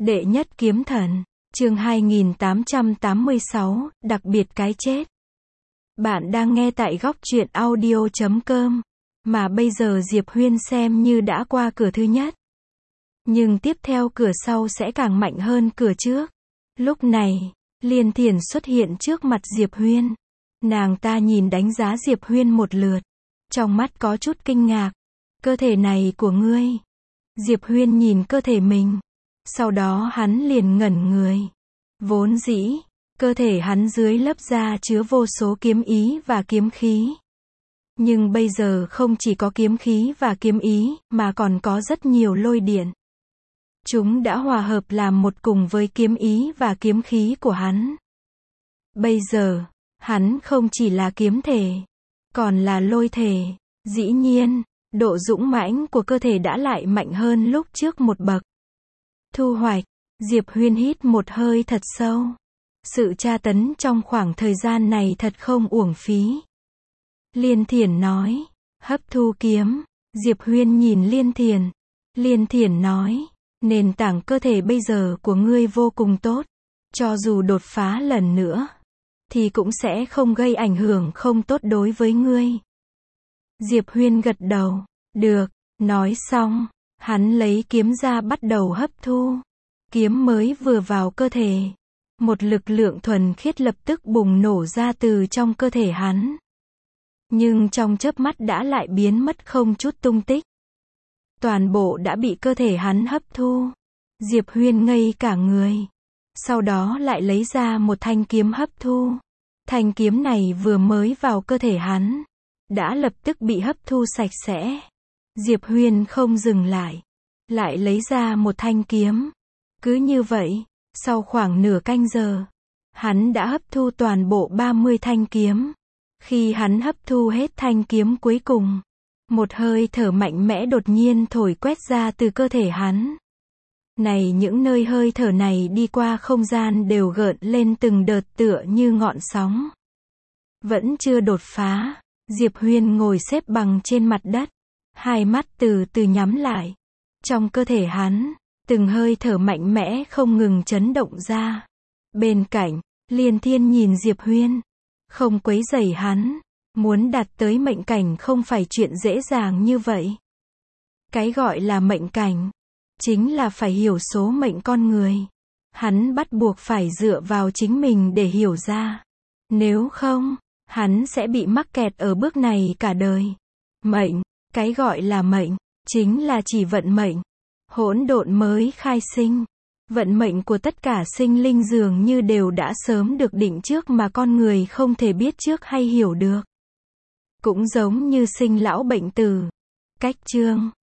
Đệ nhất kiếm thần, chương 2886, đặc biệt cái chết. Bạn đang nghe tại góc truyện audio.com, mà bây giờ Diệp Huyên xem như đã qua cửa thứ nhất. Nhưng tiếp theo cửa sau sẽ càng mạnh hơn cửa trước. Lúc này, Liên Thiển xuất hiện trước mặt Diệp Huyên. Nàng ta nhìn đánh giá Diệp Huyên một lượt. Trong mắt có chút kinh ngạc. Cơ thể này của ngươi. Diệp Huyên nhìn cơ thể mình. Sau đó hắn liền ngẩn người. Vốn dĩ, cơ thể hắn dưới lớp da chứa vô số kiếm ý và kiếm khí. Nhưng bây giờ không chỉ có kiếm khí và kiếm ý, mà còn có rất nhiều lôi điện. Chúng đã hòa hợp làm một cùng với kiếm ý và kiếm khí của hắn. Bây giờ, hắn không chỉ là kiếm thể, còn là lôi thể. Dĩ nhiên, độ dũng mãnh của cơ thể đã lại mạnh hơn lúc trước một bậc. Thu hoạch, Diệp Huyên hít một hơi thật sâu. Sự tra tấn trong khoảng thời gian này thật không uổng phí. Liên Thiển nói, hấp thu kiếm. Diệp Huyên nhìn Liên Thiển. Liên Thiển nói, nền tảng cơ thể bây giờ của ngươi vô cùng tốt. Cho dù đột phá lần nữa, thì cũng sẽ không gây ảnh hưởng không tốt đối với ngươi. Diệp Huyên gật đầu, được, nói xong, hắn lấy kiếm ra bắt đầu hấp thu. Kiếm mới vừa vào cơ thể. Một lực lượng thuần khiết lập tức bùng nổ ra từ trong cơ thể hắn. Nhưng trong chớp mắt đã lại biến mất không chút tung tích. Toàn bộ đã bị cơ thể hắn hấp thu. Diệp Huyên ngây cả người. Sau đó lại lấy ra một thanh kiếm hấp thu. Thanh kiếm này vừa mới vào cơ thể hắn, đã lập tức bị hấp thu sạch sẽ. Diệp Huyên không dừng lại. Lại lấy ra một thanh kiếm. Cứ như vậy, sau khoảng nửa canh giờ, hắn đã hấp thu toàn bộ 30 thanh kiếm. Khi hắn hấp thu hết thanh kiếm cuối cùng, một hơi thở mạnh mẽ đột nhiên thổi quét ra từ cơ thể hắn. Này, những nơi hơi thở này đi qua không gian đều gợn lên từng đợt tựa như ngọn sóng. Vẫn chưa đột phá, Diệp Huyên ngồi xếp bằng trên mặt đất, hai mắt từ từ nhắm lại. Trong cơ thể hắn, từng hơi thở mạnh mẽ không ngừng chấn động ra. Bên cạnh, Liên Thiên nhìn Diệp Huyên, không quấy rầy hắn. Muốn đạt tới mệnh cảnh không phải chuyện dễ dàng như vậy. Cái gọi là mệnh cảnh, chính là phải hiểu số mệnh con người. Hắn bắt buộc phải dựa vào chính mình để hiểu ra. Nếu không, hắn sẽ bị mắc kẹt ở bước này cả đời. Mệnh, cái gọi là mệnh, chính là chỉ vận mệnh. Hỗn độn mới khai sinh. Vận mệnh của tất cả sinh linh dường như đều đã sớm được định trước mà con người không thể biết trước hay hiểu được. Cũng giống như sinh lão bệnh tử. Cách chương